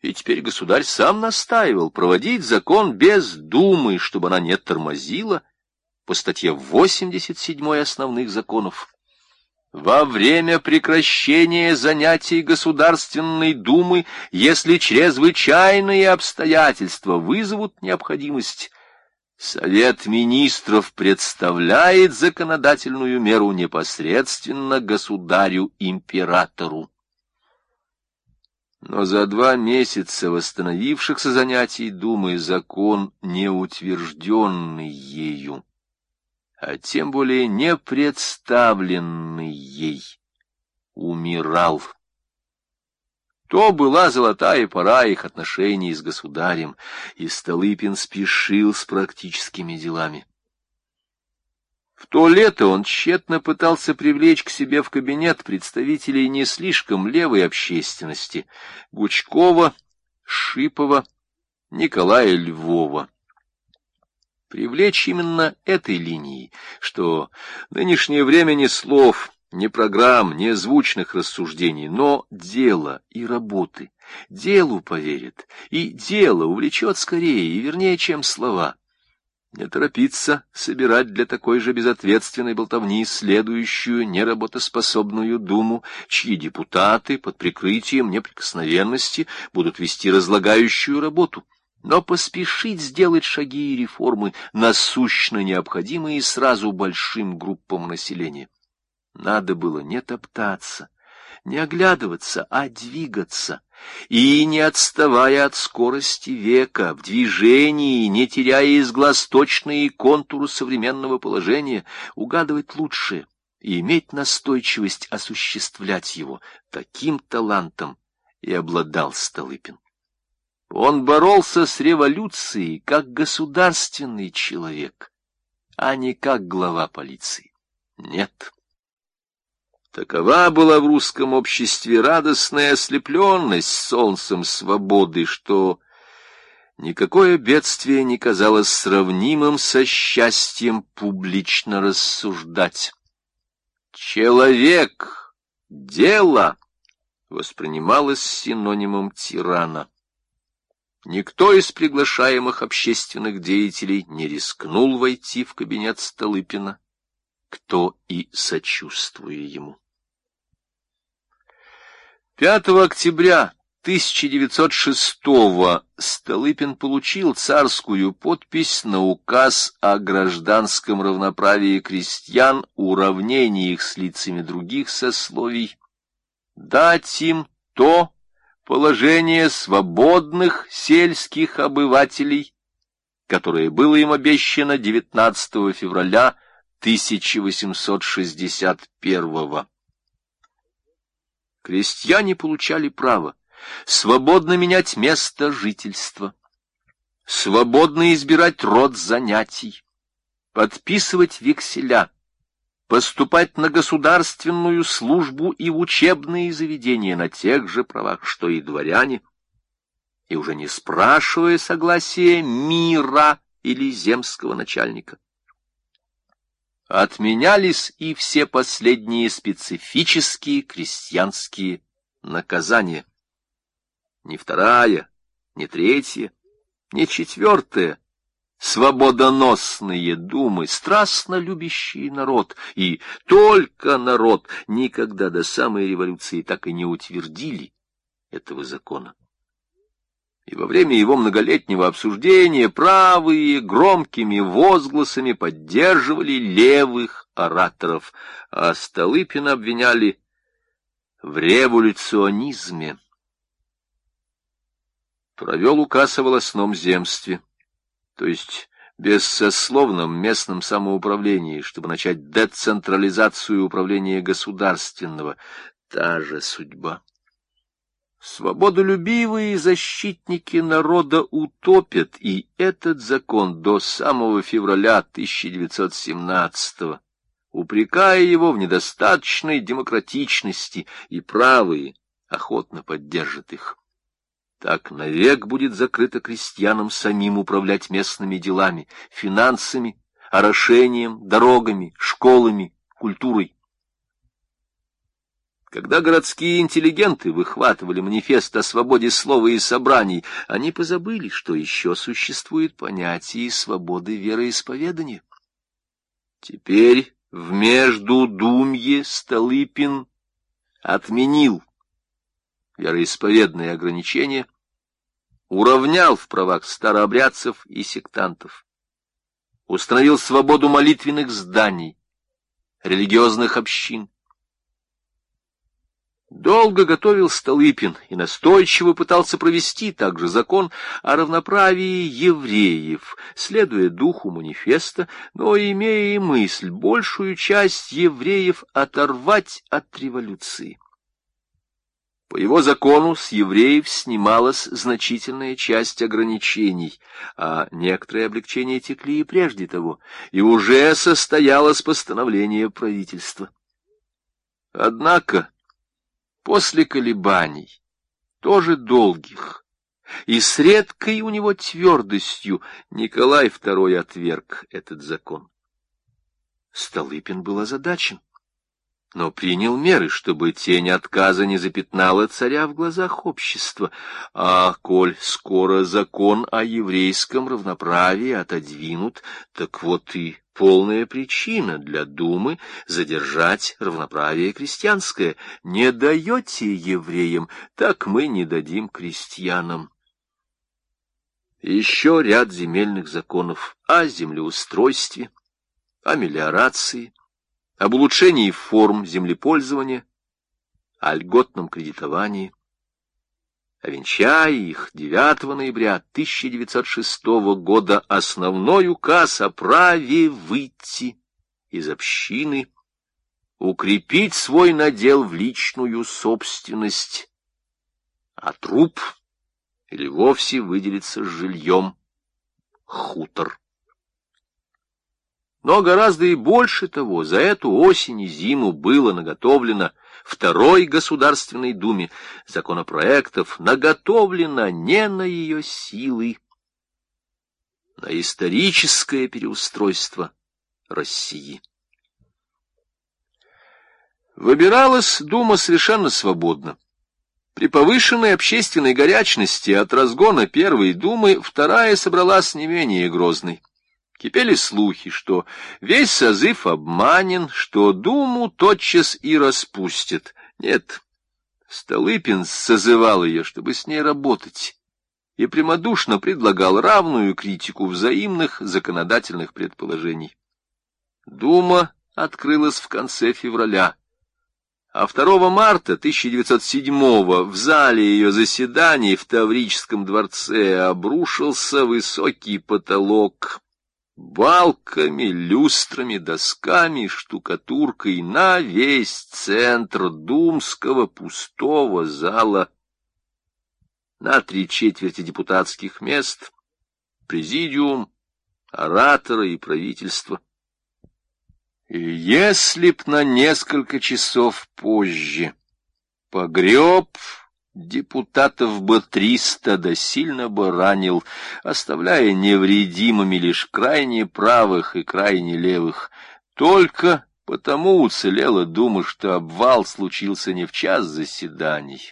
И теперь государь сам настаивал проводить закон без думы, чтобы она не тормозила, по статье 87 основных законов. Во время прекращения занятий Государственной Думы, если чрезвычайные обстоятельства вызовут необходимость, Совет Министров представляет законодательную меру непосредственно государю-императору. Но за 2 месяца восстановившихся занятий Думы закон, не утвержденный ею, а тем более не представленный ей, умирал. То была золотая пора их отношений с государем, и Столыпин спешил с практическими делами. В то лето он тщетно пытался привлечь к себе в кабинет представителей не слишком левой общественности — Гучкова, Шипова, Николая Львова. Привлечь именно этой линией, что нынешнее время ни слов, ни программ, ни звучных рассуждений, но дела и работы. Делу поверит, и дело увлечет скорее и вернее, чем слова. Не торопиться собирать для такой же безответственной болтовни следующую неработоспособную думу, чьи депутаты под прикрытием неприкосновенности будут вести разлагающую работу, но поспешить сделать шаги и реформы, насущно необходимые сразу большим группам населения. Надо было не топтаться, не оглядываться, а двигаться, и, не отставая от скорости века, в движении, не теряя из глаз точные контуры современного положения, угадывать лучшее и иметь настойчивость осуществлять его. Таким талантом и обладал Столыпин. Он боролся с революцией как государственный человек, а не как глава полиции. Нет. Такова была в русском обществе радостная ослепленность солнцем свободы, что никакое бедствие не казалось сравнимым со счастьем публично рассуждать. Человек, дело воспринималось синонимом тирана. Никто из приглашаемых общественных деятелей не рискнул войти в кабинет Столыпина, кто и сочувствуя ему. 5 октября 1906-го Столыпин получил царскую подпись на указ о гражданском равноправии крестьян, уравнении их с лицами других сословий, дать им то положение свободных сельских обывателей, которое было им обещано 19 февраля 1861-го. Крестьяне получали право свободно менять место жительства, свободно избирать род занятий, подписывать векселя, поступать на государственную службу и в учебные заведения на тех же правах, что и дворяне, и уже не спрашивая согласия мира или земского начальника. Отменялись и все последние специфические крестьянские наказания. Ни 2, ни 3, ни 4 свободоносные думы, страстно любящие народ, и только народ, никогда до самой революции так и не утвердили этого закона. И во время его многолетнего обсуждения правые громкими возгласами поддерживали левых ораторов, а Столыпина обвиняли в революционизме. Провел указ о волостном земстве, то есть бессословном местном самоуправлении, чтобы начать децентрализацию управления государственного. Та же судьба. Свободолюбивые защитники народа утопят и этот закон до самого февраля 1917-го, упрекая его в недостаточной демократичности, и правые охотно поддержат их. Так навек будет закрыто крестьянам самим управлять местными делами, финансами, орошением, дорогами, школами, культурой. Когда городские интеллигенты выхватывали манифест о свободе слова и собраний, они позабыли, что еще существует понятие свободы вероисповедания. Теперь в Междудумье Столыпин отменил вероисповедные ограничения, уравнял в правах старообрядцев и сектантов, установил свободу молитвенных зданий, религиозных общин. Долго готовил Столыпин и настойчиво пытался провести также закон о равноправии евреев, следуя духу манифеста, но имея и мысль большую часть евреев оторвать от революции. По его закону с евреев снималась значительная часть ограничений, а некоторые облегчения текли и прежде того, и уже состоялось постановление правительства. Однако после колебаний, тоже долгих, и с редкой у него твердостью Николай II отверг этот закон. Столыпин был озадачен, но принял меры, чтобы тень отказа не запятнала царя в глазах общества, а коль скоро закон о еврейском равноправии отодвинут, так вот и полная причина для Думы задержать равноправие крестьянское. Не даете евреям, так мы не дадим крестьянам. Еще ряд земельных законов о землеустройстве, о мелиорации, об улучшении форм землепользования, о льготном кредитовании, о венчае их 9 ноября 1906 года основной указ о праве выйти из общины, укрепить свой надел в личную собственность, а труп или вовсе выделиться с жильем хутор. Но гораздо и больше того, за эту осень и зиму было наготовлено Второй Государственной Думе законопроектов, наготовлено не на ее силы, на историческое переустройство России. Выбиралась Дума совершенно свободно. При повышенной общественной горячности от разгона Первой Думы Вторая собралась не менее грозной. Кипели слухи, что весь созыв обманен, что Думу тотчас и распустят. Нет, Столыпин созывал ее, чтобы с ней работать, и прямодушно предлагал равную критику взаимных законодательных предположений. Дума открылась в конце февраля, а 2 марта 1907 в зале ее заседаний в Таврическом дворце обрушился высокий потолок, балками, люстрами, досками, штукатуркой на весь центр думского пустого зала, на 3/4 депутатских мест, президиум, ораторы и правительство. И если б на несколько часов позже погреб, депутатов бы 300, да сильно бы ранил, оставляя невредимыми лишь крайне правых и крайне левых. Только потому уцелела Дума, что обвал случился не в час заседаний.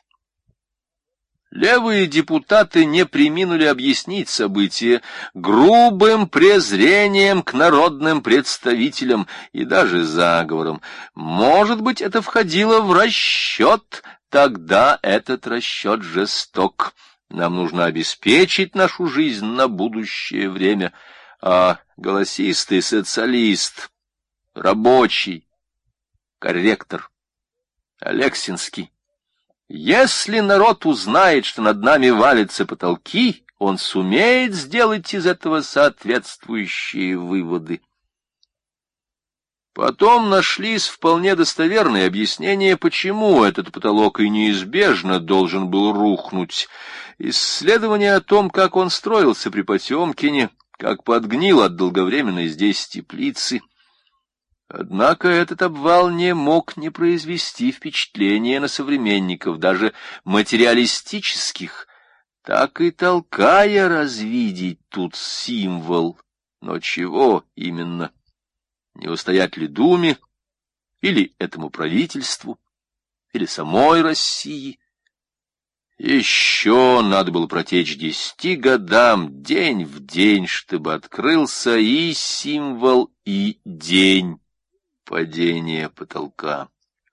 Левые депутаты не преминули объяснить события грубым презрением к народным представителям и даже заговором. Может быть, это входило в расчет. Тогда этот расчет жесток. Нам нужно обеспечить нашу жизнь на будущее время. А голосистый социалист, рабочий, корректор, Алексинский, если народ узнает, что над нами валятся потолки, он сумеет сделать из этого соответствующие выводы. Потом нашлись вполне достоверные объяснения, почему этот потолок и неизбежно должен был рухнуть. Исследования о том, как он строился при Потемкине, как подгнил от долговременной здесь теплицы. Однако этот обвал не мог не произвести впечатления на современников, даже материалистических, так и толкая развидеть тут символ. Но чего именно? Не устоять ли Думе или этому правительству, или самой России. Еще надо было протечь 10 годам, день в день, чтобы открылся и символ, и день падения потолка.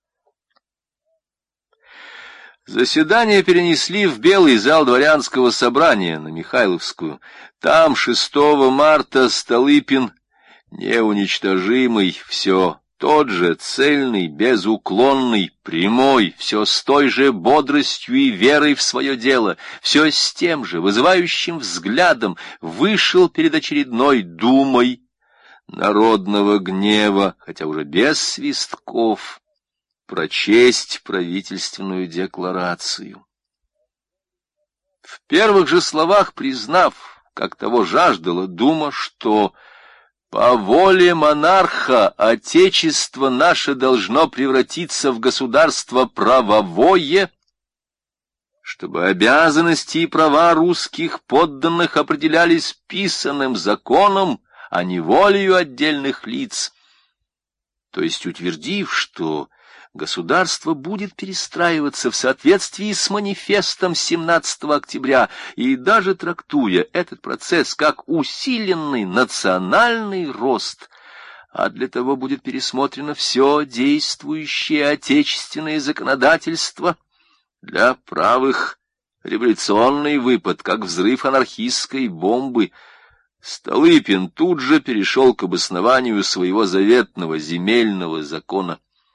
Заседание перенесли в Белый зал дворянского собрания на Михайловскую. Там 6 марта Столыпин, неуничтожимый, все тот же, цельный, безуклонный, прямой, все с той же бодростью и верой в свое дело, все с тем же вызывающим взглядом, вышел перед очередной думой народного гнева, хотя уже без свистков, прочесть правительственную декларацию. В первых же словах признав, как того жаждала дума, что по воле монарха отечество наше должно превратиться в государство правовое, чтобы обязанности и права русских подданных определялись писанным законом, а не волею отдельных лиц, то есть утвердив, что государство будет перестраиваться в соответствии с манифестом 17 октября и даже трактуя этот процесс как усиленный национальный рост, а для того будет пересмотрено все действующее отечественное законодательство, для правых революционный выпад, как взрыв анархистской бомбы. Столыпин тут же перешел к обоснованию своего заветного земельного закона.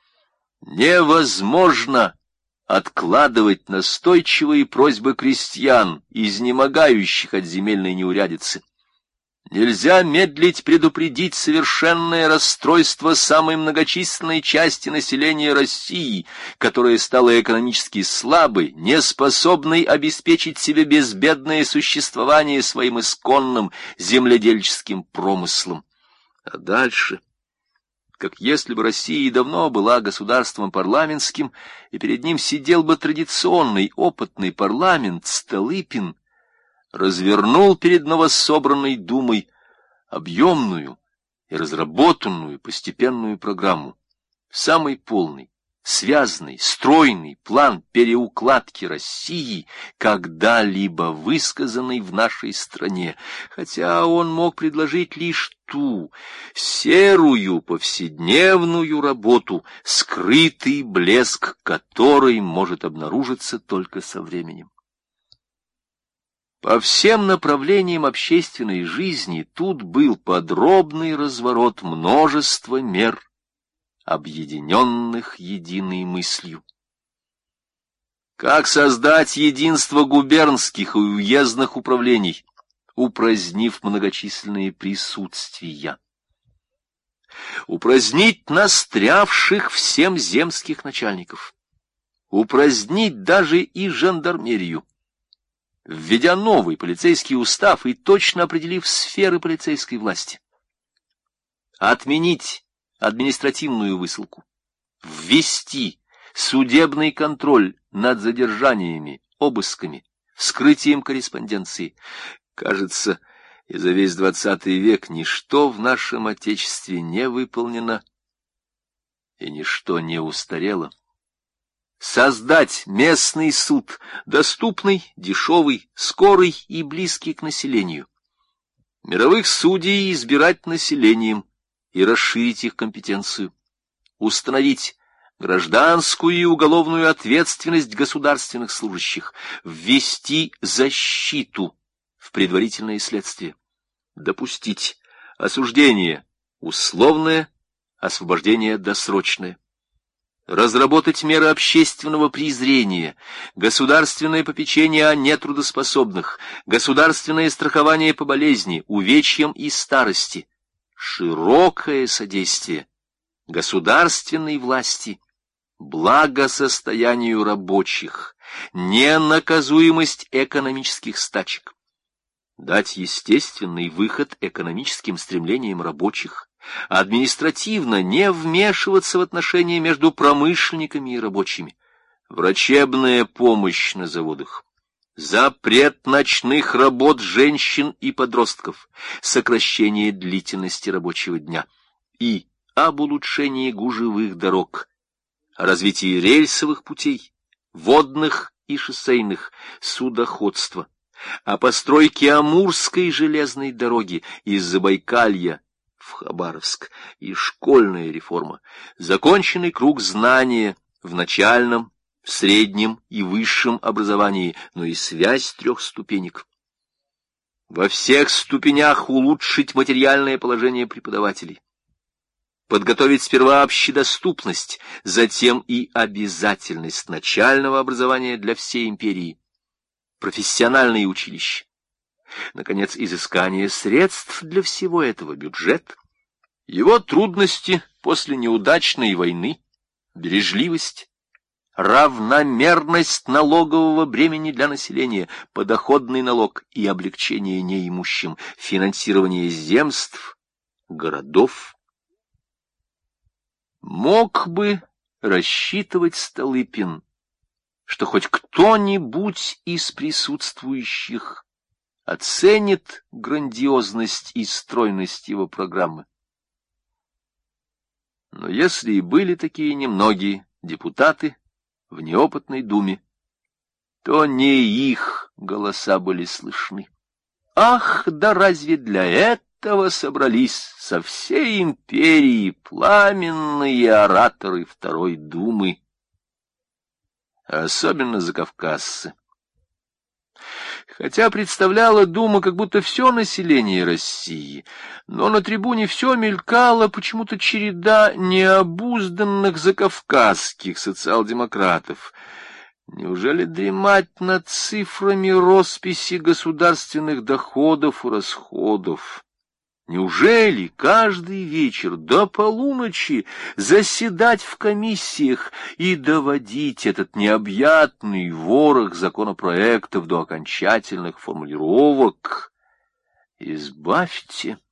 Невозможно откладывать настойчивые просьбы крестьян, изнемогающих от земельной неурядицы. Нельзя медлить предупредить совершенное расстройство самой многочисленной части населения России, которая стала экономически слабой, неспособной обеспечить себе безбедное существование своим исконным земледельческим промыслом. А дальше, как если бы Россия давно была государством парламентским, и перед ним сидел бы традиционный опытный парламент, Столыпин развернул перед новособранной Думой объемную и разработанную постепенную программу, самый полный, связанный, стройный план переукладки России, когда-либо высказанный в нашей стране, хотя он мог предложить лишь ту серую повседневную работу, скрытый блеск которой может обнаружиться только со временем. По всем направлениям общественной жизни тут был подробный разворот множества мер, объединенных единой мыслью. Как создать единство губернских и уездных управлений, упразднив многочисленные присутствия? Упразднить настрявших всем земских начальников, упразднить даже и жандармерию, введя новый полицейский устав и точно определив сферы полицейской власти. Отменить административную высылку, ввести судебный контроль над задержаниями, обысками, вскрытием корреспонденции. Кажется, и за весь 20 век ничто в нашем Отечестве не выполнено и ничто не устарело. Создать местный суд, доступный, дешевый, скорый и близкий к населению. Мировых судей избирать населением и расширить их компетенцию. Установить гражданскую и уголовную ответственность государственных служащих. Ввести защиту в предварительное следствие. Допустить осуждение условное, освобождение досрочное. Разработать меры общественного презрения, государственное попечение о нетрудоспособных, государственное страхование по болезни, увечьям и старости, широкое содействие государственной власти, благосостоянию рабочих, ненаказуемость экономических стачек, дать естественный выход экономическим стремлениям рабочих, административно не вмешиваться в отношения между промышленниками и рабочими, врачебная помощь на заводах, запрет ночных работ женщин и подростков, сокращение длительности рабочего дня и об улучшении гужевых дорог, о развитии рельсовых путей, водных и шоссейных, судоходства, о постройке Амурской железной дороги из Забайкалья в Хабаровск, и школьная реформа, законченный круг знания в начальном, среднем и высшем образовании, но и связь 3 ступенек. Во всех ступенях улучшить материальное положение преподавателей, подготовить сперва общедоступность, затем и обязательность начального образования для всей империи, профессиональные училища, наконец, изыскание средств для всего этого, бюджет, его трудности после неудачной войны, бережливость, равномерность налогового бремени для населения, подоходный налог и облегчение неимущим, финансирование земств, городов. Мог бы рассчитывать Столыпин, что хоть кто-нибудь из присутствующих оценит грандиозность и стройность его программы. Но если и были такие немногие депутаты в неопытной думе, то не их голоса были слышны. Ах, да разве для этого собрались со всей империи пламенные ораторы Второй Думы, особенно закавказцы? Хотя представляла Дума как будто все население России, но на трибуне все мелькало почему-то череда необузданных закавказских социал-демократов. Неужели дремать над цифрами росписи государственных доходов и расходов? Неужели каждый вечер до полуночи заседать в комиссиях и доводить этот необъятный ворох законопроектов до окончательных формулировок? Избавьте